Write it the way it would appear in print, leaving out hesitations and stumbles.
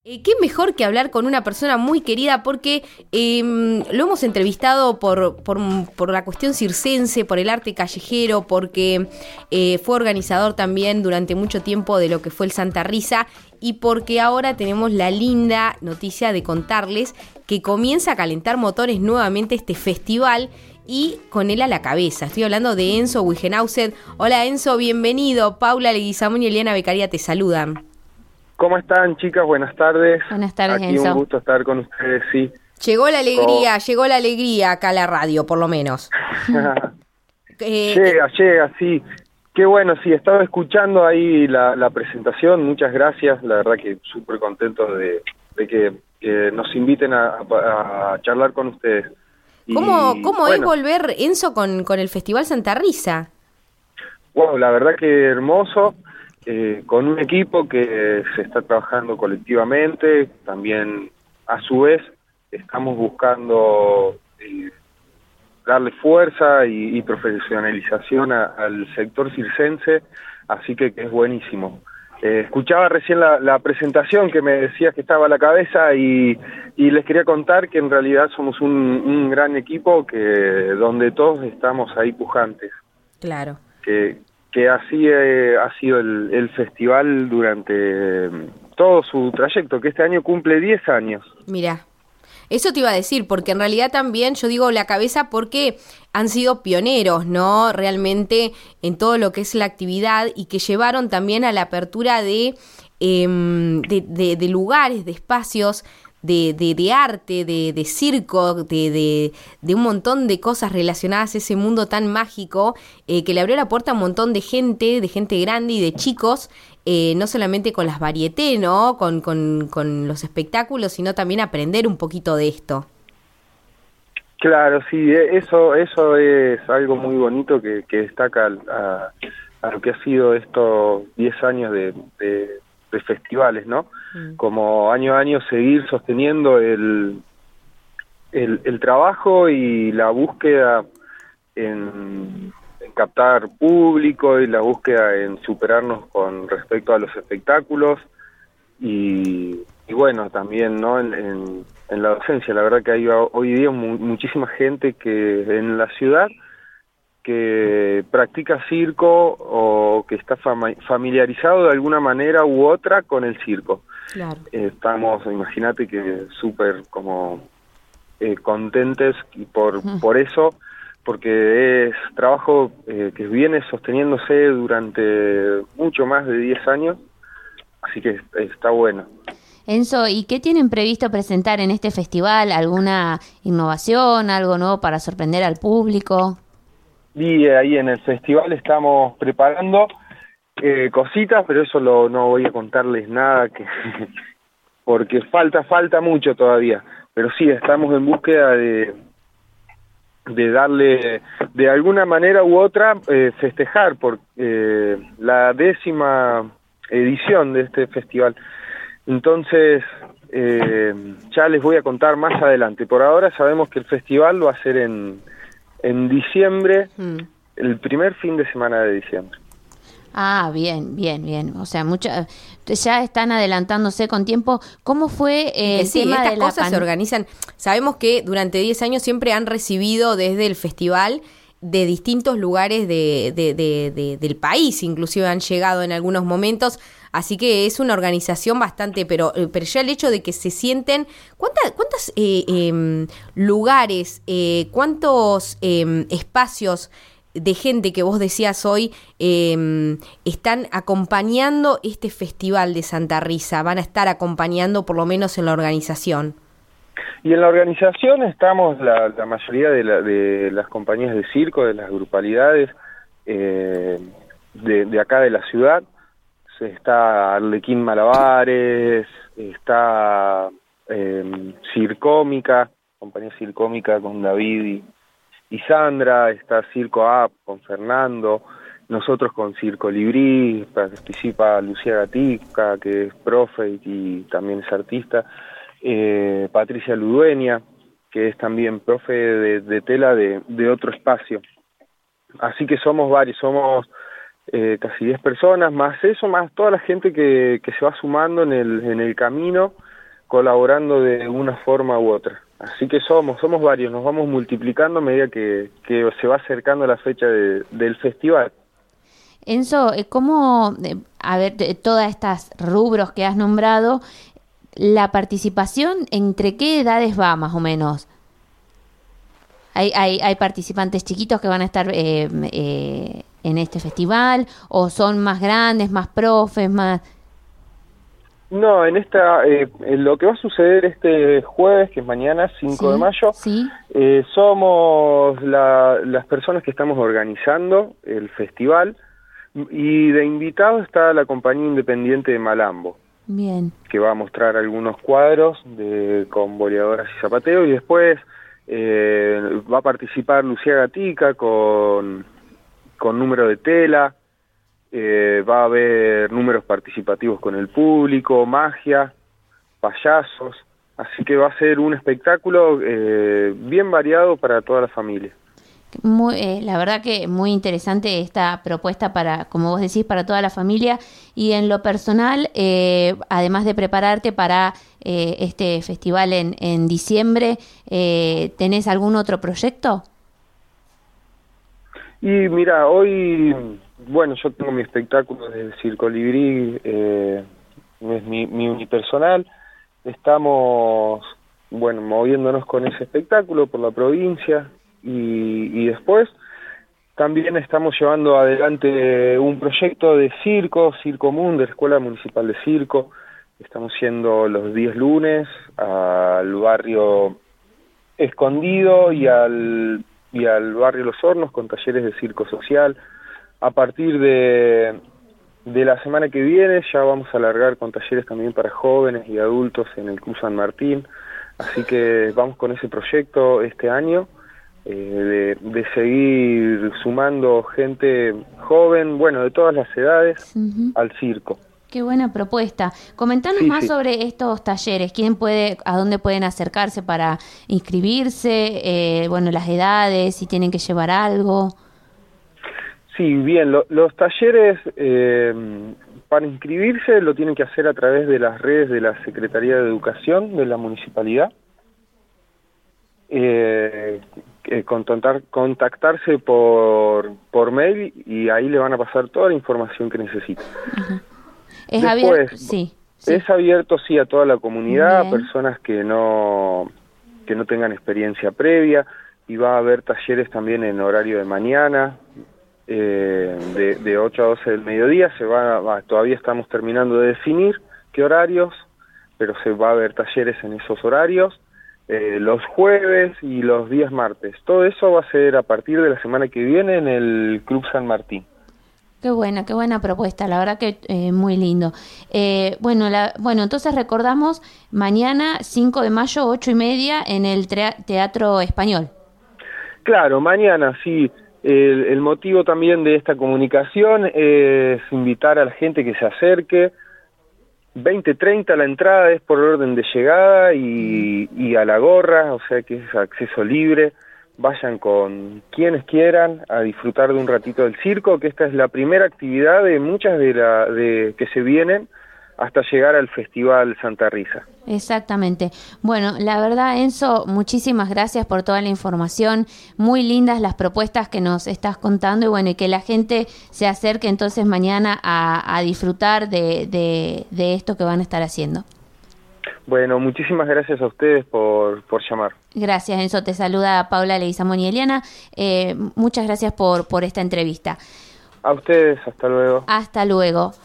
Qué mejor que hablar con una persona muy querida porque lo hemos entrevistado por la cuestión circense, por el arte callejero, porque fue organizador también durante mucho tiempo de lo que fue el Santa Risa y porque ahora tenemos la linda noticia de contarles que comienza a calentar motores nuevamente este festival y con él a la cabeza. Estoy hablando de Enzo Wigenhausen. Hola Enzo, bienvenido. Paula Leguizamón y Eliana Beccaria te saludan. ¿Cómo están, chicas? Buenas tardes. Buenas tardes, Aquí Enzo. un gusto estar con ustedes, sí. Llegó la alegría acá a la radio, por lo menos. Llega, sí. Qué bueno, sí, estaba escuchando ahí la presentación, muchas gracias, la verdad que súper contento de que nos inviten a charlar con ustedes. ¿Cómo bueno, es volver, Enzo, con el Festival Santa Risa? Wow, la verdad que hermoso. Con un equipo que se está trabajando colectivamente, también a su vez estamos buscando darle fuerza y profesionalización al sector circense, así que es buenísimo. Escuchaba recién la presentación que me decías que estaba a la cabeza y les quería contar que en realidad somos un gran equipo donde todos estamos ahí pujantes. Claro. Que así ha sido el festival durante todo su trayecto, que este año cumple 10 años. Mira, eso te iba a decir, porque en realidad también yo digo la cabeza porque han sido pioneros, ¿no? Realmente en todo lo que es la actividad y que llevaron también a la apertura de lugares, de espacios, de arte, de circo, de un montón de cosas relacionadas a ese mundo tan mágico que le abrió la puerta a un montón de gente grande y de chicos, no solamente con las varietés, ¿no? Con los espectáculos, sino también aprender un poquito de esto. Claro, sí, eso es algo muy bonito que destaca a lo que ha sido estos 10 años de festivales, ¿no? Como año a año seguir sosteniendo el trabajo y la búsqueda en captar público y la búsqueda en superarnos con respecto a los espectáculos y bueno, también, ¿no? En la docencia, la verdad que hay hoy día muchísima gente que en la ciudad que practica circo o que está familiarizado de alguna manera u otra con el circo. Claro. Estamos, imagínate que súper como contentes y por eso, porque es trabajo que viene sosteniéndose durante mucho más de 10 años, así que está bueno. Enzo, ¿y qué tienen previsto presentar en este festival? ¿Alguna innovación, algo nuevo para sorprender al público? Y ahí en el festival estamos preparando cositas, pero eso no voy a contarles nada porque falta mucho todavía. Pero sí, estamos en búsqueda de darle, de alguna manera u otra, festejar por la 10ª edición de este festival. Entonces, ya les voy a contar más adelante. Por ahora sabemos que el festival va a ser en diciembre, el primer fin de semana de diciembre. Ah, bien. O sea, ya están adelantándose con tiempo. ¿Cómo fue el tema estas de la cosas se organizan? Sabemos que durante 10 años siempre han recibido desde el festival de distintos lugares del país, inclusive han llegado en algunos momentos, así que es una organización bastante, pero ya el hecho de que se sienten, ¿cuántos lugares, cuántos espacios de gente que vos decías hoy están acompañando este festival de Santa Risa, van a estar acompañando por lo menos en la organización? Y en la organización estamos la mayoría de las compañías de circo, de las grupalidades de acá de la ciudad. Está Arlequín Malabares, está Circómica, compañía Circómica con David y Sandra, está Circo Up con Fernando, nosotros con Circo Librí, participa Lucía Gatica, que es profe y también es artista, Patricia Ludueña, que es también profe de tela de otro espacio. Así que somos varios, somos casi 10 personas, más eso, más toda la gente que se va sumando en el camino colaborando de una forma u otra. Así que somos varios, nos vamos multiplicando a medida que se va acercando la fecha del festival. Enzo, ¿cómo, a ver, todas estas rubros que has nombrado, la participación, entre qué edades va más o menos? ¿Hay participantes chiquitos que van a estar en este festival? ¿O son más grandes, más profes, más...? No, lo que va a suceder este jueves, que es mañana, 5 de mayo, ¿sí? Somos las personas que estamos organizando el festival, y de invitados está la compañía independiente de Malambo. Bien. Que va a mostrar algunos cuadros con boleadoras y zapateo, y después va a participar Lucía Gatica con número de tela. Va a haber números participativos con el público, magia, payasos, así que va a ser un espectáculo bien variado para toda la familia. La verdad que muy interesante esta propuesta para, como vos decís, para toda la familia. Y en lo personal, además de prepararte para este festival en diciembre, ¿tenés algún otro proyecto? Y mira, hoy... Bueno, yo tengo mi espectáculo de Circo Librí, es mi unipersonal. Estamos, moviéndonos con ese espectáculo por la provincia, y después también estamos llevando adelante un proyecto de Circo Moon, de la Escuela Municipal de Circo. Estamos yendo los 10 lunes al barrio Escondido y al barrio Los Hornos con talleres de circo social. A partir de la semana que viene ya vamos a alargar con talleres también para jóvenes y adultos en el Club San Martín, así que vamos con ese proyecto este año, de seguir sumando gente joven, de todas las edades, al circo. Qué buena propuesta. Comentanos más sobre estos talleres. ¿A dónde pueden acercarse para inscribirse? Las edades, si tienen que llevar algo. Sí, bien, los talleres para inscribirse lo tienen que hacer a través de las redes de la Secretaría de Educación de la Municipalidad, contactarse por mail, y ahí le van a pasar toda la información que necesita. ¿Es abierto? Sí. Es abierto, sí, a toda la comunidad, a personas que no tengan experiencia previa, y va a haber talleres también en horario de mañana, de 8 a 12 del mediodía. Todavía estamos terminando de definir qué horarios, pero se va a haber talleres en esos horarios, los jueves y los días martes. Todo eso va a ser a partir de la semana que viene en el Club San Martín. Qué buena propuesta, la verdad que muy lindo. Entonces recordamos, mañana 5 de mayo, 8:30, en el Teatro Español. Claro, mañana, sí. El motivo también de esta comunicación es invitar a la gente que se acerque. 20:30 la entrada es por orden de llegada, y a la gorra, o sea que es acceso libre. Vayan con quienes quieran a disfrutar de un ratito del circo, que esta es la primera actividad de muchas de que se vienen hasta llegar al Festival Santa Risa. Exactamente. Bueno, la verdad, Enzo, muchísimas gracias por toda la información. Muy lindas las propuestas que nos estás contando, y que la gente se acerque entonces mañana a disfrutar de esto que van a estar haciendo. Bueno, muchísimas gracias a ustedes por llamar. Gracias, Enzo. Te saluda Paula Leguizamón y Eliana. Muchas gracias por esta entrevista. A ustedes, hasta luego. Hasta luego.